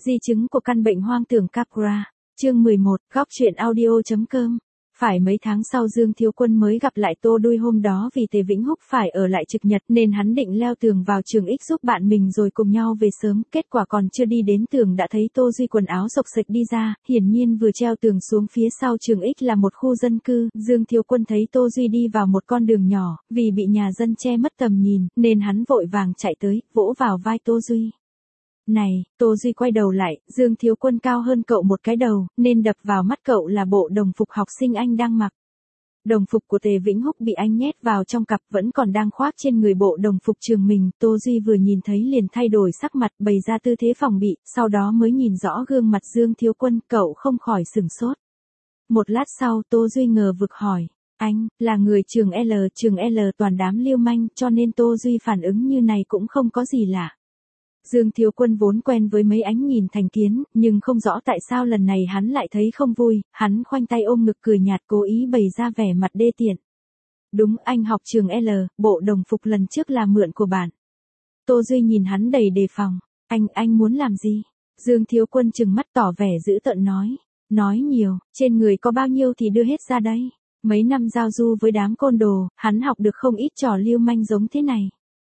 Di chứng của căn bệnh hoang tưởng Capgras. Chương 11, góc truyện audio.com. Phải mấy tháng sau Dương Thiếu Quân mới gặp lại Tô Đuôi, hôm đó vì Tề Vĩnh Húc phải ở lại trực nhật nên hắn định leo tường vào trường X giúp bạn mình rồi cùng nhau về sớm, kết quả còn chưa đi đến tường đã thấy Tô Duy quần áo xộc xệch đi ra, hiển nhiên vừa treo tường xuống. Phía sau trường X là một khu dân cư, Dương Thiếu Quân thấy Tô Duy đi vào một con đường nhỏ, vì bị nhà dân che mất tầm nhìn, nên hắn vội vàng chạy tới, vỗ vào vai Tô Duy. Này, Tô Duy quay đầu lại, Dương Thiếu Quân cao hơn cậu một cái đầu, nên đập vào mắt cậu là bộ đồng phục học sinh anh đang mặc. Đồng phục của Tề Vĩnh Húc bị anh nhét vào trong cặp vẫn còn đang khoác trên người bộ đồng phục trường mình. Tô Duy vừa nhìn thấy liền thay đổi sắc mặt, bày ra tư thế phòng bị, sau đó mới nhìn rõ gương mặt Dương Thiếu Quân, cậu không khỏi sửng sốt. Một lát sau Tô Duy ngờ vực hỏi, anh, là người trường L toàn đám lưu manh, cho nên Tô Duy phản ứng như này cũng không có gì lạ. Dương Thiếu Quân vốn quen với mấy ánh nhìn thành kiến, nhưng không rõ tại sao lần này hắn lại thấy không vui, hắn khoanh tay ôm ngực cười nhạt cố ý bày ra vẻ mặt đê tiện. Đúng, anh học trường L, bộ đồng phục lần trước là mượn của bạn. Tô Duy nhìn hắn đầy đề phòng, anh muốn làm gì? Dương Thiếu Quân trừng mắt tỏ vẻ dữ tợn nói nhiều, trên người có bao nhiêu thì đưa hết ra đây. Mấy năm giao du với đám côn đồ, hắn học được không ít trò lưu manh giống thế này.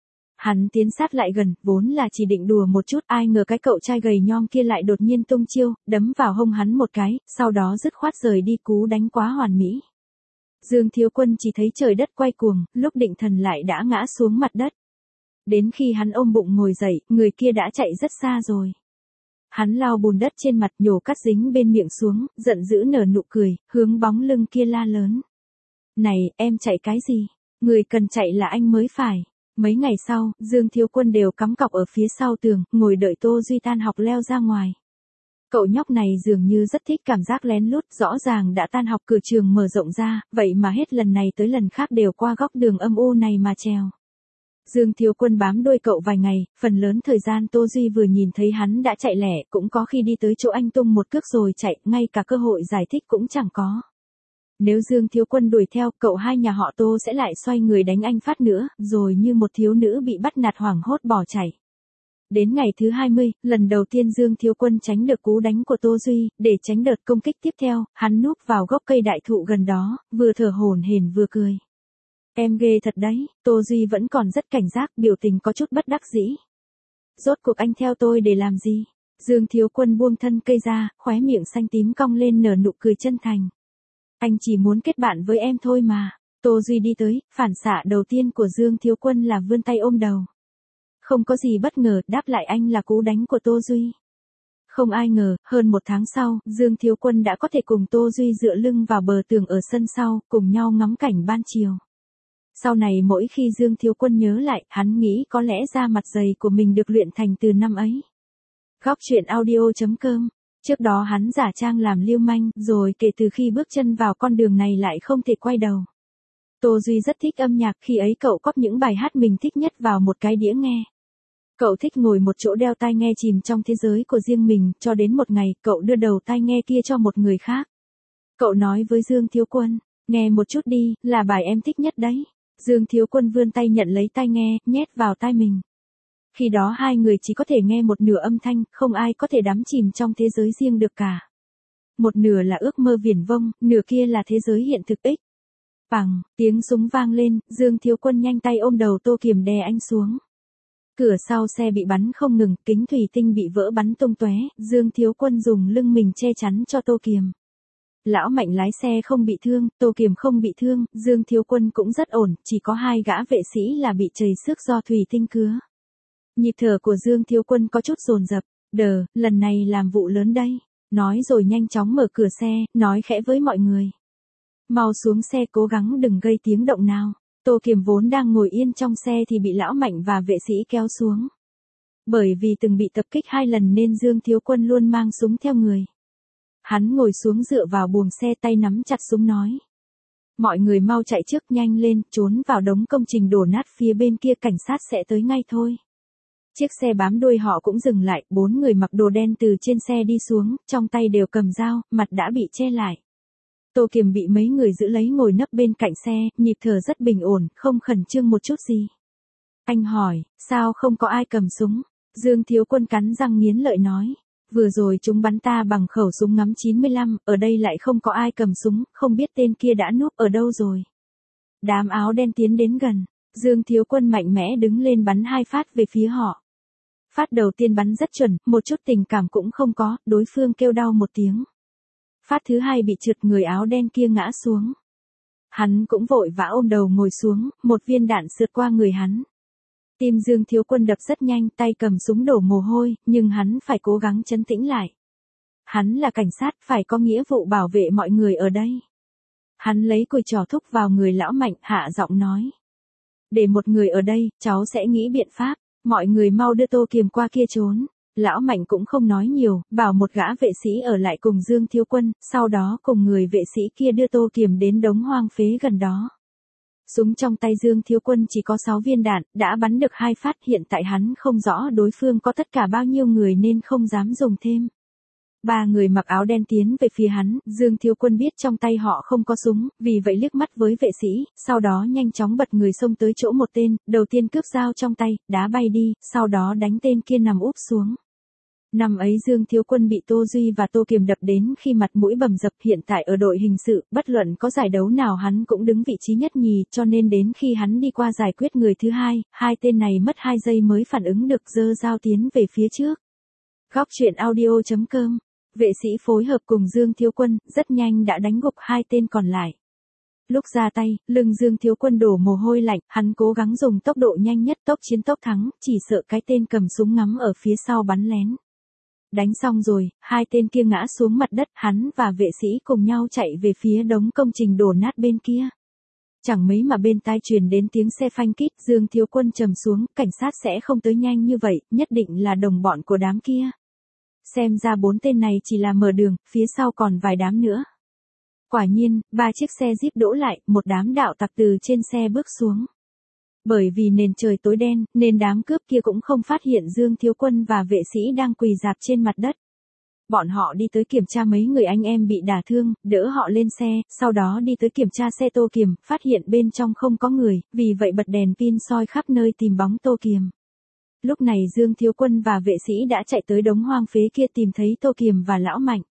Hắn tiến sát lại gần, vốn là chỉ định đùa một chút, ai ngờ cái cậu trai gầy nhom kia lại đột nhiên tung chiêu, đấm vào hông hắn một cái, sau đó dứt khoát rời đi, cú đánh quá hoàn mỹ. Dương Thiếu Quân chỉ thấy trời đất quay cuồng, lúc định thần lại đã ngã xuống mặt đất. Đến khi hắn ôm bụng ngồi dậy, người kia đã chạy rất xa rồi. Hắn lau bùn đất trên mặt, nhổ cắt dính bên miệng xuống, giận dữ nở nụ cười, hướng bóng lưng kia la lớn. Này, em chạy cái gì? Người cần chạy là anh mới phải. Mấy ngày sau, Dương Thiếu Quân đều cắm cọc ở phía sau tường, ngồi đợi Tô Duy tan học leo ra ngoài. Cậu nhóc này dường như rất thích cảm giác lén lút, rõ ràng đã tan học cửa trường mở rộng ra, vậy mà hết lần này tới lần khác đều qua góc đường âm u này mà trèo. Dương Thiếu Quân bám đuôi cậu vài ngày, phần lớn thời gian Tô Duy vừa nhìn thấy hắn đã chạy lẻ, cũng có khi đi tới chỗ anh tung một cước rồi chạy, ngay cả cơ hội giải thích cũng chẳng có. Nếu Dương Thiếu Quân đuổi theo, cậu hai nhà họ Tô sẽ lại xoay người đánh anh phát nữa, rồi như một thiếu nữ bị bắt nạt hoảng hốt bỏ chạy. Đến ngày thứ 20, lần đầu tiên Dương Thiếu Quân tránh được cú đánh của Tô Duy, để tránh đợt công kích tiếp theo, hắn núp vào gốc cây đại thụ gần đó, vừa thở hổn hển vừa cười. Em ghê thật đấy, Tô Duy vẫn còn rất cảnh giác, biểu tình có chút bất đắc dĩ. Rốt cuộc anh theo tôi để làm gì? Dương Thiếu Quân buông thân cây ra, khóe miệng xanh tím cong lên nở nụ cười chân thành. Anh chỉ muốn kết bạn với em thôi mà. Tô Duy đi tới, phản xạ đầu tiên của Dương Thiếu Quân là vươn tay ôm đầu. Không có gì bất ngờ, đáp lại anh là cú đánh của Tô Duy. Không ai ngờ, hơn một tháng sau, Dương Thiếu Quân đã có thể cùng Tô Duy dựa lưng vào bờ tường ở sân sau, cùng nhau ngắm cảnh ban chiều. Sau này mỗi khi Dương Thiếu Quân nhớ lại, hắn nghĩ có lẽ da mặt dày của mình được luyện thành từ năm ấy. Góc truyện audio.com. Trước đó hắn giả trang làm lưu manh, rồi kể từ khi bước chân vào con đường này lại không thể quay đầu. Tô Duy rất thích âm nhạc, khi ấy cậu cóp những bài hát mình thích nhất vào một cái đĩa nghe. Cậu thích ngồi một chỗ đeo tai nghe chìm trong thế giới của riêng mình, cho đến một ngày, cậu đưa đầu tai nghe kia cho một người khác. Cậu nói với Dương Thiếu Quân, nghe một chút đi, là bài em thích nhất đấy. Dương Thiếu Quân vươn tay nhận lấy tai nghe, nhét vào tai mình. Khi đó hai người chỉ có thể nghe một nửa âm thanh, không ai có thể đắm chìm trong thế giới riêng được cả. Một nửa là ước mơ viển vông, nửa kia là thế giới hiện thực ích. Bằng, tiếng súng vang lên, Dương Thiếu Quân nhanh tay ôm đầu Tô Kiềm đè anh xuống. Cửa sau xe bị bắn không ngừng, kính thủy tinh bị vỡ bắn tung tóe, Dương Thiếu Quân dùng lưng mình che chắn cho Tô Kiềm. Lão Mạnh lái xe không bị thương, Tô Kiềm không bị thương, Dương Thiếu Quân cũng rất ổn, chỉ có hai gã vệ sĩ là bị trầy xước do thủy tinh cứa. Nhịp thở của Dương Thiếu Quân có chút dồn dập, lần này làm vụ lớn đây. Nói rồi nhanh chóng mở cửa xe, nói khẽ với mọi người. Mau xuống xe, cố gắng đừng gây tiếng động nào. Tô Kiềm vốn đang ngồi yên trong xe thì bị Lão Mạnh và vệ sĩ kéo xuống. Bởi vì từng bị tập kích 2 lần nên Dương Thiếu Quân luôn mang súng theo người. Hắn ngồi xuống dựa vào buồng xe, tay nắm chặt súng nói. Mọi người mau chạy trước, nhanh lên, trốn vào đống công trình đổ nát phía bên kia, cảnh sát sẽ tới ngay thôi. Chiếc xe bám đuôi họ cũng dừng lại, 4 người mặc đồ đen từ trên xe đi xuống, trong tay đều cầm dao, mặt đã bị che lại. Tô Kiềm bị mấy người giữ lấy ngồi nấp bên cạnh xe, nhịp thở rất bình ổn, không khẩn trương một chút gì. Anh hỏi, sao không có ai cầm súng? Dương Thiếu Quân cắn răng nghiến lợi nói. Vừa rồi chúng bắn ta bằng khẩu súng ngắm 95, ở đây lại không có ai cầm súng, không biết tên kia đã núp ở đâu rồi. Đám áo đen tiến đến gần, Dương Thiếu Quân mạnh mẽ đứng lên bắn 2 phát về phía họ. Phát đầu tiên bắn rất chuẩn, một chút tình cảm cũng không có, đối phương kêu đau một tiếng. Phát thứ hai bị trượt, người áo đen kia ngã xuống. Hắn cũng vội vã ôm đầu ngồi xuống, một viên đạn sượt qua người hắn. Tim Dương Thiếu Quân đập rất nhanh, tay cầm súng đổ mồ hôi, nhưng hắn phải cố gắng trấn tĩnh lại. Hắn là cảnh sát, phải có nghĩa vụ bảo vệ mọi người ở đây. Hắn lấy cùi trò thúc vào người lão Mạnh, hạ giọng nói. Để một người ở đây, cháu sẽ nghĩ biện pháp, mọi người mau đưa Tô Kiềm qua kia trốn. Lão Mạnh cũng không nói nhiều, bảo một gã vệ sĩ ở lại cùng Dương Thiếu Quân, sau đó cùng người vệ sĩ kia đưa Tô Kiềm đến đống hoang phế gần đó. Súng trong tay Dương Thiếu Quân chỉ có 6 viên đạn, đã bắn được 2 phát, hiện tại hắn không rõ đối phương có tất cả bao nhiêu người nên không dám dùng thêm. 3 người mặc áo đen tiến về phía hắn, Dương Thiếu Quân biết trong tay họ không có súng, vì vậy liếc mắt với vệ sĩ, sau đó nhanh chóng bật người xông tới chỗ một tên, đầu tiên cướp dao trong tay, đá bay đi, sau đó đánh tên kia nằm úp xuống. Năm ấy Dương Thiếu Quân bị Tô Duy và Tô Kiềm đập đến khi mặt mũi bầm dập, hiện tại ở đội hình sự, bất luận có giải đấu nào hắn cũng đứng vị trí nhất nhì, cho nên đến khi hắn đi qua giải quyết người thứ hai, hai tên này mất 2 giây mới phản ứng được, giơ dao tiến về phía trước. Góc truyện audio.com. Vệ sĩ phối hợp cùng Dương Thiếu Quân, rất nhanh đã đánh gục 2 tên còn lại. Lúc ra tay, lưng Dương Thiếu Quân đổ mồ hôi lạnh, hắn cố gắng dùng tốc độ nhanh nhất, tốc chiến tốc thắng, chỉ sợ cái tên cầm súng ngắm ở phía sau bắn lén. Đánh xong rồi, 2 tên kia ngã xuống mặt đất, hắn và vệ sĩ cùng nhau chạy về phía đống công trình đổ nát bên kia. Chẳng mấy mà bên tai truyền đến tiếng xe phanh kít, Dương Thiếu Quân trầm xuống, cảnh sát sẽ không tới nhanh như vậy, nhất định là đồng bọn của đám kia. Xem ra 4 tên này chỉ là mở đường, phía sau còn vài đám nữa. Quả nhiên, 3 chiếc xe Jeep đỗ lại, một đám đạo tặc từ trên xe bước xuống. Bởi vì nền trời tối đen, nên đám cướp kia cũng không phát hiện Dương Thiếu Quân và vệ sĩ đang quỳ rạp trên mặt đất. Bọn họ đi tới kiểm tra mấy người anh em bị đả thương, đỡ họ lên xe, sau đó đi tới kiểm tra xe Tô Kiềm, phát hiện bên trong không có người, vì vậy bật đèn pin soi khắp nơi tìm bóng Tô Kiềm. Lúc này Dương Thiếu Quân và vệ sĩ đã chạy tới đống hoang phế kia tìm thấy Tô Kiềm và Lão Mạnh.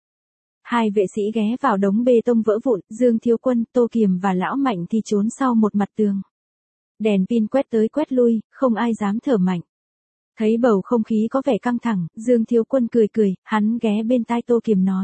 2 vệ sĩ ghé vào đống bê tông vỡ vụn, Dương Thiếu Quân, Tô Kiềm và Lão Mạnh thì trốn sau một mặt tường. Đèn pin quét tới quét lui, không ai dám thở mạnh. Thấy bầu không khí có vẻ căng thẳng, Dương Thiếu Quân cười cười, hắn ghé bên tai Tô Kiềm nói.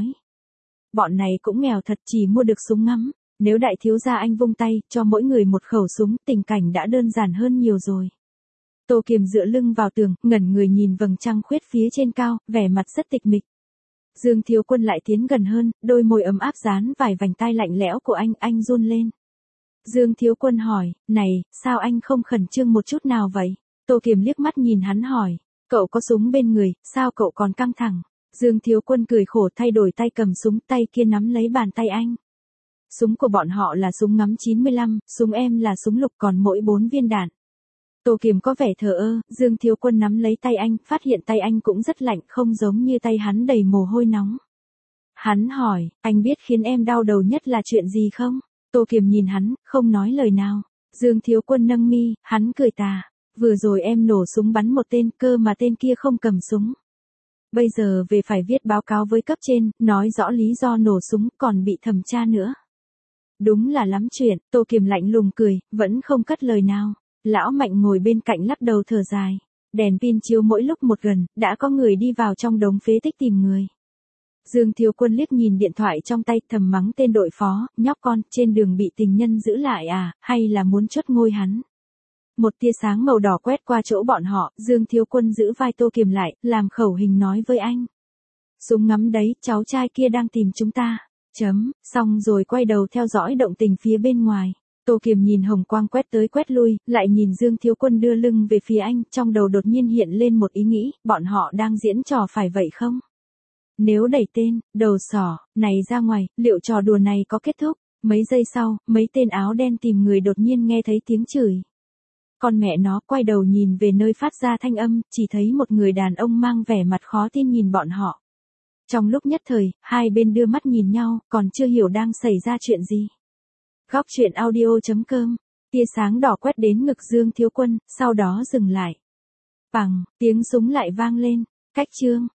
Bọn này cũng nghèo thật, chỉ mua được súng ngắm, nếu đại thiếu gia anh vung tay, cho mỗi người một khẩu súng, tình cảnh đã đơn giản hơn nhiều rồi. Tô Kiềm dựa lưng vào tường, ngẩn người nhìn vầng trăng khuyết phía trên cao, vẻ mặt rất tịch mịch. Dương Thiếu Quân lại tiến gần hơn, đôi môi ấm áp dán vài vành tai lạnh lẽo của anh run lên. Dương Thiếu Quân hỏi, này, sao anh không khẩn trương một chút nào vậy? Tô Kiềm liếc mắt nhìn hắn hỏi, cậu có súng bên người, sao cậu còn căng thẳng? Dương Thiếu Quân cười khổ thay đổi tay cầm súng, tay kia nắm lấy bàn tay anh. Súng của bọn họ là súng ngắm 95, súng em là súng lục còn mỗi 4 viên đạn. Tô Kiềm có vẻ thờ ơ, Dương Thiếu Quân nắm lấy tay anh, phát hiện tay anh cũng rất lạnh, không giống như tay hắn đầy mồ hôi nóng. Hắn hỏi, anh biết khiến em đau đầu nhất là chuyện gì không? Tô Kiềm nhìn hắn, không nói lời nào. Dương Thiếu Quân nâng mi, hắn cười tà. Vừa rồi em nổ súng bắn một tên, cơ mà tên kia không cầm súng. Bây giờ về phải viết báo cáo với cấp trên, nói rõ lý do nổ súng, còn bị thẩm tra nữa. Đúng là lắm chuyện, Tô Kiềm lạnh lùng cười, vẫn không cất lời nào. Lão Mạnh ngồi bên cạnh lắc đầu thở dài. Đèn pin chiếu mỗi lúc một gần, đã có người đi vào trong đống phế tích tìm người. Dương Thiếu Quân liếc nhìn điện thoại trong tay, thầm mắng tên đội phó, nhóc con, trên đường bị tình nhân giữ lại à, hay là muốn chốt ngôi hắn. Một tia sáng màu đỏ quét qua chỗ bọn họ, Dương Thiếu Quân giữ vai Tô Kiềm lại, làm khẩu hình nói với anh. Súng ngắm đấy, cháu trai kia đang tìm chúng ta. Xong rồi quay đầu theo dõi động tình phía bên ngoài. Tô Kiềm nhìn hồng quang quét tới quét lui, lại nhìn Dương Thiếu Quân đưa lưng về phía anh, trong đầu đột nhiên hiện lên một ý nghĩ, bọn họ đang diễn trò phải vậy không? Nếu đẩy tên, đầu sỏ, này ra ngoài, liệu trò đùa này có kết thúc? Mấy giây sau, mấy tên áo đen tìm người đột nhiên nghe thấy tiếng chửi. Con mẹ nó quay đầu nhìn về nơi phát ra thanh âm, chỉ thấy một người đàn ông mang vẻ mặt khó tin nhìn bọn họ. Trong lúc nhất thời, hai bên đưa mắt nhìn nhau, còn chưa hiểu đang xảy ra chuyện gì. Góc truyện audio.com. Tia sáng đỏ quét đến ngực Dương Thiếu Quân, sau đó dừng lại. Bằng, tiếng súng lại vang lên. Cách chương.